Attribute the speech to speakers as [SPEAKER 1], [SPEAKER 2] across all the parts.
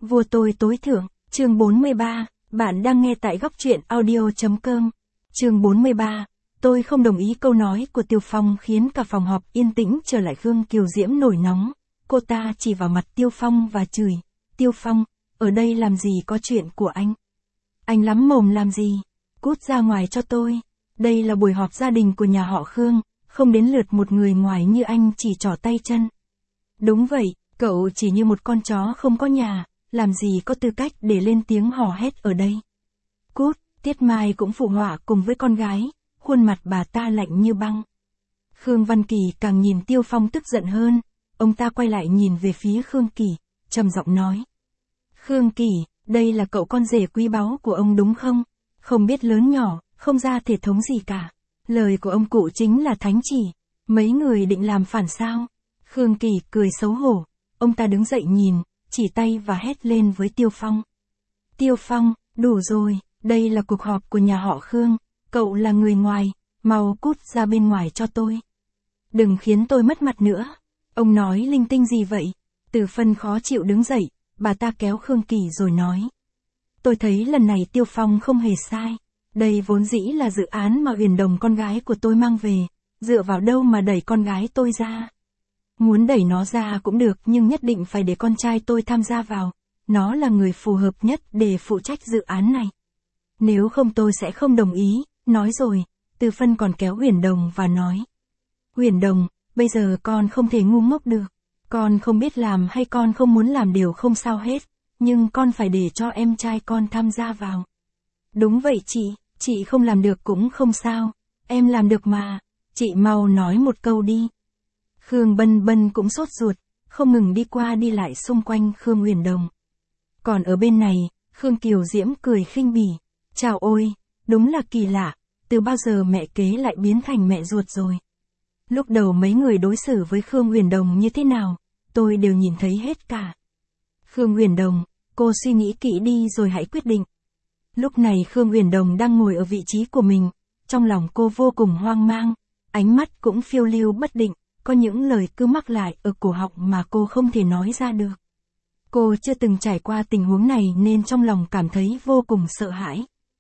[SPEAKER 1] Vua tôi tối thượng, chương 43, bạn đang nghe tại góc truyện audio.com. Chương 43, tôi không đồng ý câu nói của Tiêu Phong khiến cả phòng họp yên tĩnh trở lại. Khương Kiều Diễm nổi nóng, cô ta chỉ vào mặt Tiêu Phong và chửi, Tiêu Phong, ở đây làm gì có chuyện của anh? Anh lắm mồm làm gì? Cút ra ngoài cho tôi. Đây là buổi họp gia đình của nhà họ Khương, không đến lượt một người ngoài như anh chỉ trỏ tay chân. Đúng vậy, cậu chỉ như một con chó không có nhà, làm gì có tư cách để lên tiếng hò hét ở đây. Cút, Tiết Mai cũng phụ họa cùng với con gái, khuôn mặt bà ta lạnh như băng. Khương Văn Kỳ càng nhìn Tiêu Phong tức giận hơn, ông ta quay lại nhìn về phía Khương Kỳ, trầm giọng nói. Khương Kỳ, đây là cậu con rể quý báu của ông đúng không? Không biết lớn nhỏ, không ra thể thống gì cả. Lời của ông cụ chính là thánh chỉ, mấy người định làm phản sao? Khương Kỳ cười xấu hổ, ông ta đứng dậy nhìn, chỉ tay và hét lên với Tiêu Phong. Tiêu Phong, đủ rồi, đây là cuộc họp của nhà họ Khương, cậu là người ngoài, mau cút ra bên ngoài cho tôi. Đừng khiến tôi mất mặt nữa. Ông nói linh tinh gì vậy? Từ Phân khó chịu đứng dậy, bà ta kéo Khương Kỳ rồi nói. Tôi thấy lần này Tiêu Phong không hề sai. Đây vốn dĩ là dự án mà Huyền Đồng con gái của tôi mang về, dựa vào đâu mà đẩy con gái tôi ra. Muốn đẩy nó ra cũng được nhưng nhất định phải để con trai tôi tham gia vào, nó là người phù hợp nhất để phụ trách dự án này. Nếu không tôi sẽ không đồng ý, nói rồi, Từ Phân còn kéo Huyền Đồng và nói. Huyền Đồng, bây giờ con không thể ngu ngốc được, con không biết làm hay con không muốn làm đều không sao hết, nhưng con phải để cho em trai con tham gia vào. Đúng vậy chị không làm được cũng không sao, em làm được mà, chị mau nói một câu đi. Khương Bân Bân cũng sốt ruột, không ngừng đi qua đi lại xung quanh Khương Huyền Đồng. Còn ở bên này, Khương Kiều Diễm cười khinh bỉ, chào ôi, đúng là kỳ lạ, từ bao giờ mẹ kế lại biến thành mẹ ruột rồi. Lúc đầu mấy người đối xử với Khương Huyền Đồng như thế nào, tôi đều nhìn thấy hết cả. Khương Huyền Đồng, cô suy nghĩ kỹ đi rồi hãy quyết định. Lúc này Khương Huyền Đồng đang ngồi ở vị trí của mình, trong lòng cô vô cùng hoang mang, ánh mắt cũng phiêu lưu bất định, có những lời cứ mắc lại ở cổ họng mà cô không thể nói ra được. Cô chưa từng trải qua tình huống này nên trong lòng cảm thấy vô cùng sợ hãi.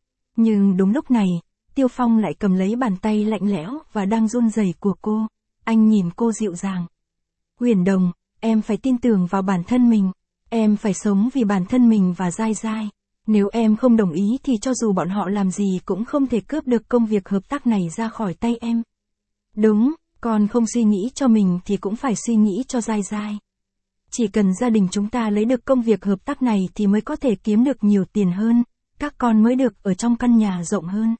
[SPEAKER 1] Nhưng đúng lúc này, Tiêu Phong lại cầm lấy bàn tay lạnh lẽo và đang run rẩy của cô, anh nhìn cô dịu dàng. Huyền Đồng, em phải tin tưởng vào bản thân mình, em phải sống vì bản thân mình và Giai Giai. Nếu em không đồng ý thì cho dù bọn họ làm gì cũng không thể cướp được công việc hợp tác này ra khỏi tay em. Đúng, con không suy nghĩ cho mình thì cũng phải suy nghĩ cho Giai Giai. Chỉ cần gia đình chúng ta lấy được công việc hợp tác này thì mới có thể kiếm được nhiều tiền hơn, các con mới được ở trong căn nhà rộng hơn.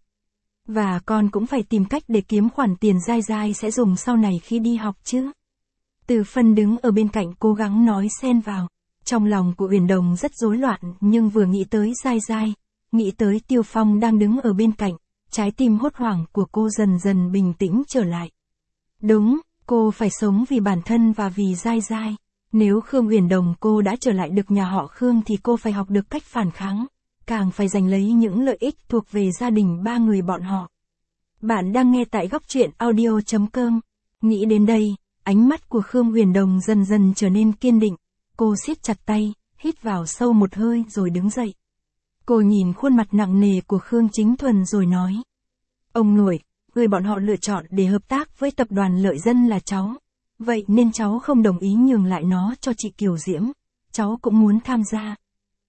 [SPEAKER 1] Và con cũng phải tìm cách để kiếm khoản tiền Giai Giai sẽ dùng sau này khi đi học chứ. Từ Phân đứng ở bên cạnh cố gắng nói xen vào. Trong lòng của Huyền Đồng rất rối loạn nhưng vừa nghĩ tới Giai Giai, nghĩ tới Tiêu Phong đang đứng ở bên cạnh, trái tim hốt hoảng của cô dần dần bình tĩnh trở lại. Đúng, cô phải sống vì bản thân và vì Giai Giai. Nếu Khương Huyền Đồng cô đã trở lại được nhà họ Khương thì cô phải học được cách phản kháng, càng phải giành lấy những lợi ích thuộc về gia đình ba người bọn họ. Bạn đang nghe tại góc truyện audio.com. Nghĩ đến đây, ánh mắt của Khương Huyền Đồng dần dần trở nên kiên định. Cô siết chặt tay, hít vào sâu một hơi rồi đứng dậy. Cô nhìn khuôn mặt nặng nề của Khương Chính Thuần rồi nói. Ông nội, người bọn họ lựa chọn để hợp tác với tập đoàn Lợi Dân là cháu. Vậy nên cháu không đồng ý nhường lại nó cho chị Kiều Diễm. Cháu cũng muốn tham gia.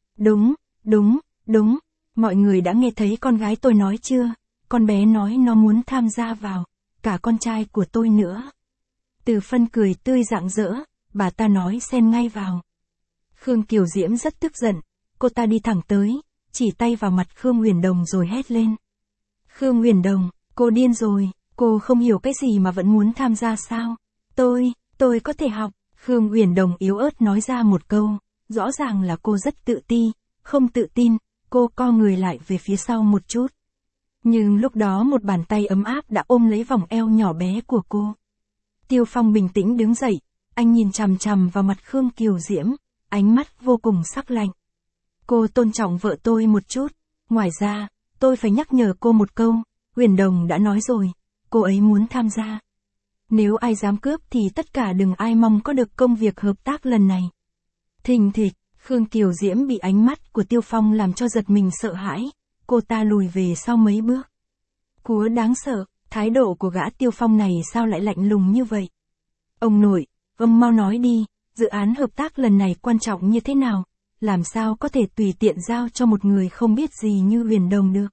[SPEAKER 1] Đúng. Mọi người đã nghe thấy con gái tôi nói chưa? Con bé nói nó muốn tham gia vào. Cả con trai của tôi nữa. Từ Phân cười tươi rạng rỡ. Bà ta nói xen ngay vào. Khương Kiều Diễm rất tức giận, cô ta đi thẳng tới, chỉ tay vào mặt Khương Huyền Đồng rồi hét lên. Khương Huyền Đồng, cô điên rồi, cô không hiểu cái gì mà vẫn muốn tham gia sao? Tôi có thể học. Khương Huyền Đồng yếu ớt nói ra một câu, rõ ràng là cô rất tự ti, không tự tin, cô co người lại về phía sau một chút. Nhưng lúc đó một bàn tay ấm áp đã ôm lấy vòng eo nhỏ bé của cô. Tiêu Phong bình tĩnh đứng dậy. Anh nhìn chằm chằm vào mặt Khương Kiều Diễm, ánh mắt vô cùng sắc lạnh. Cô tôn trọng vợ tôi một chút, ngoài ra, tôi phải nhắc nhở cô một câu, Huyền Đồng đã nói rồi, cô ấy muốn tham gia. Nếu ai dám cướp thì tất cả đừng ai mong có được công việc hợp tác lần này. Thình thịch, Khương Kiều Diễm bị ánh mắt của Tiêu Phong làm cho giật mình sợ hãi, cô ta lùi về sau mấy bước. Cúa đáng sợ, thái độ của gã Tiêu Phong này sao lại lạnh lùng như vậy? Ông nội, ông mau nói đi, dự án hợp tác lần này quan trọng như thế nào, làm sao có thể tùy tiện giao cho một người không biết gì như Huyền Đồng được?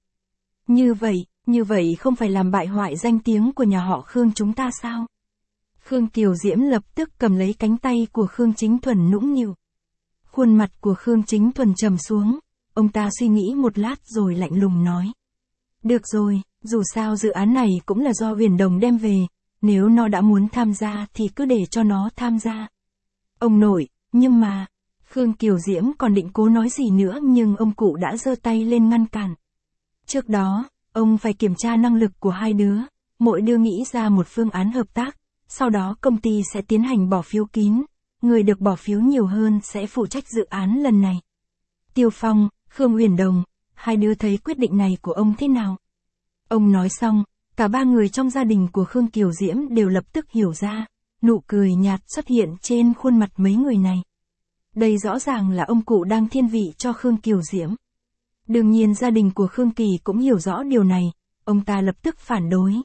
[SPEAKER 1] Như vậy không phải làm bại hoại danh tiếng của nhà họ Khương chúng ta sao? Khương Kiều Diễm lập tức cầm lấy cánh tay của Khương Chính Thuần nũng nịu. Khuôn mặt của Khương Chính Thuần trầm xuống, ông ta suy nghĩ một lát rồi lạnh lùng nói. Được rồi, dù sao dự án này cũng là do Huyền Đồng đem về, nếu nó đã muốn tham gia thì cứ để cho nó tham gia. Ông nội, nhưng mà, Khương Kiều Diễm còn định cố nói gì nữa nhưng ông cụ đã giơ tay lên ngăn cản. Trước đó, ông phải kiểm tra năng lực của hai đứa, mỗi đứa nghĩ ra một phương án hợp tác, sau đó công ty sẽ tiến hành bỏ phiếu kín, người được bỏ phiếu nhiều hơn sẽ phụ trách dự án lần này. Tiêu Phong, Khương Huyền Đồng, hai đứa thấy quyết định này của ông thế nào? Ông nói xong, cả ba người trong gia đình của Khương Kiều Diễm đều lập tức hiểu ra, nụ cười nhạt xuất hiện trên khuôn mặt mấy người này. Đây rõ ràng là ông cụ đang thiên vị cho Khương Kiều Diễm. Đương nhiên gia đình của Khương Kỳ cũng hiểu rõ điều này, ông ta lập tức phản đối.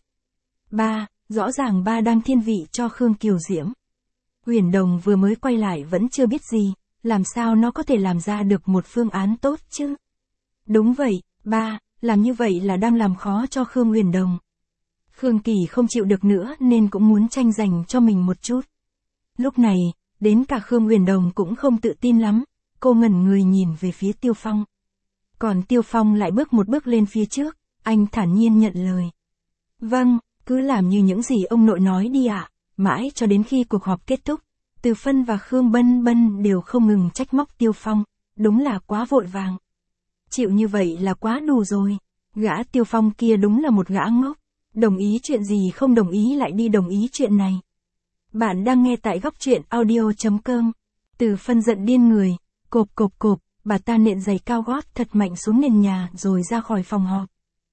[SPEAKER 1] Ba, rõ ràng ba đang thiên vị cho Khương Kiều Diễm. Huyền Đồng vừa mới quay lại vẫn chưa biết gì, làm sao nó có thể làm ra được một phương án tốt chứ? Đúng vậy, ba, làm như vậy là đang làm khó cho Khương Huyền Đồng. Khương Kỳ không chịu được nữa nên cũng muốn tranh giành cho mình một chút. Lúc này, đến cả Khương Huyền Đồng cũng không tự tin lắm, cô ngẩn người nhìn về phía Tiêu Phong. Còn Tiêu Phong lại bước một bước lên phía trước, anh thản nhiên nhận lời. Vâng, cứ làm như những gì ông nội nói đi ạ. Mãi cho đến khi cuộc họp kết thúc, Từ Phân và Khương Bân Bân đều không ngừng trách móc Tiêu Phong, đúng là quá vội vàng. Chịu như vậy là quá đủ rồi, gã Tiêu Phong kia đúng là một gã ngốc, đồng ý chuyện gì không đồng ý lại đi đồng ý chuyện này. Bạn đang nghe tại góc truyện audio.com. Từ Phân giận điên người, cộp, bà ta nện giày cao gót thật mạnh xuống nền nhà rồi ra khỏi phòng họp.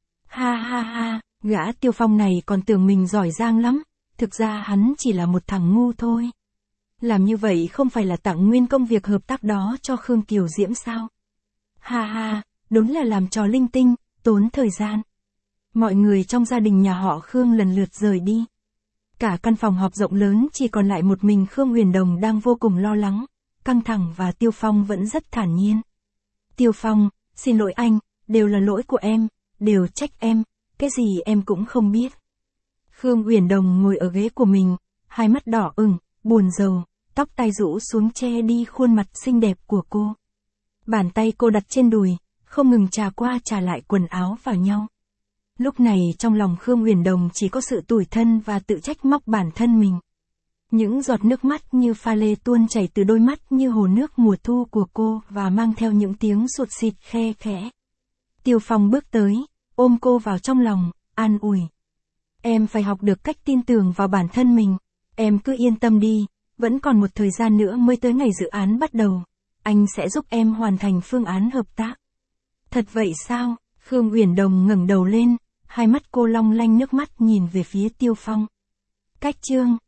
[SPEAKER 1] Ha, gã Tiêu Phong này còn tưởng mình giỏi giang lắm, thực ra hắn chỉ là một thằng ngu thôi. Làm như vậy không phải là tặng nguyên công việc hợp tác đó cho Khương Kiều Diễm sao? Ha, đúng là làm trò linh tinh, tốn thời gian. Mọi người trong gia đình nhà họ Khương lần lượt rời đi. Cả căn phòng họp rộng lớn chỉ còn lại một mình Khương Huyền Đồng đang vô cùng lo lắng, căng thẳng và Tiêu Phong vẫn rất thản nhiên. Tiêu Phong, xin lỗi anh, đều là lỗi của em, đều trách em, cái gì em cũng không biết. Khương Huyền Đồng ngồi ở ghế của mình, hai mắt đỏ ửng, buồn rầu, tóc tai rũ xuống che đi khuôn mặt xinh đẹp của cô. Bàn tay cô đặt trên đùi, không ngừng chà qua chà lại quần áo vào nhau. Lúc này trong lòng Khương Huyền Đồng chỉ có sự tủi thân và tự trách móc bản thân mình. Những giọt nước mắt như pha lê tuôn chảy từ đôi mắt như hồ nước mùa thu của cô và mang theo những tiếng sụt xịt khe khẽ. Tiêu Phong bước tới, ôm cô vào trong lòng, an ủi. Em phải học được cách tin tưởng vào bản thân mình, em cứ yên tâm đi, vẫn còn một thời gian nữa mới tới ngày dự án bắt đầu, anh sẽ giúp em hoàn thành phương án hợp tác. Thật vậy sao? Khương Huyền Đồng ngẩng đầu lên, hai mắt cô long lanh nước mắt nhìn về phía Tiêu Phong. Cách chương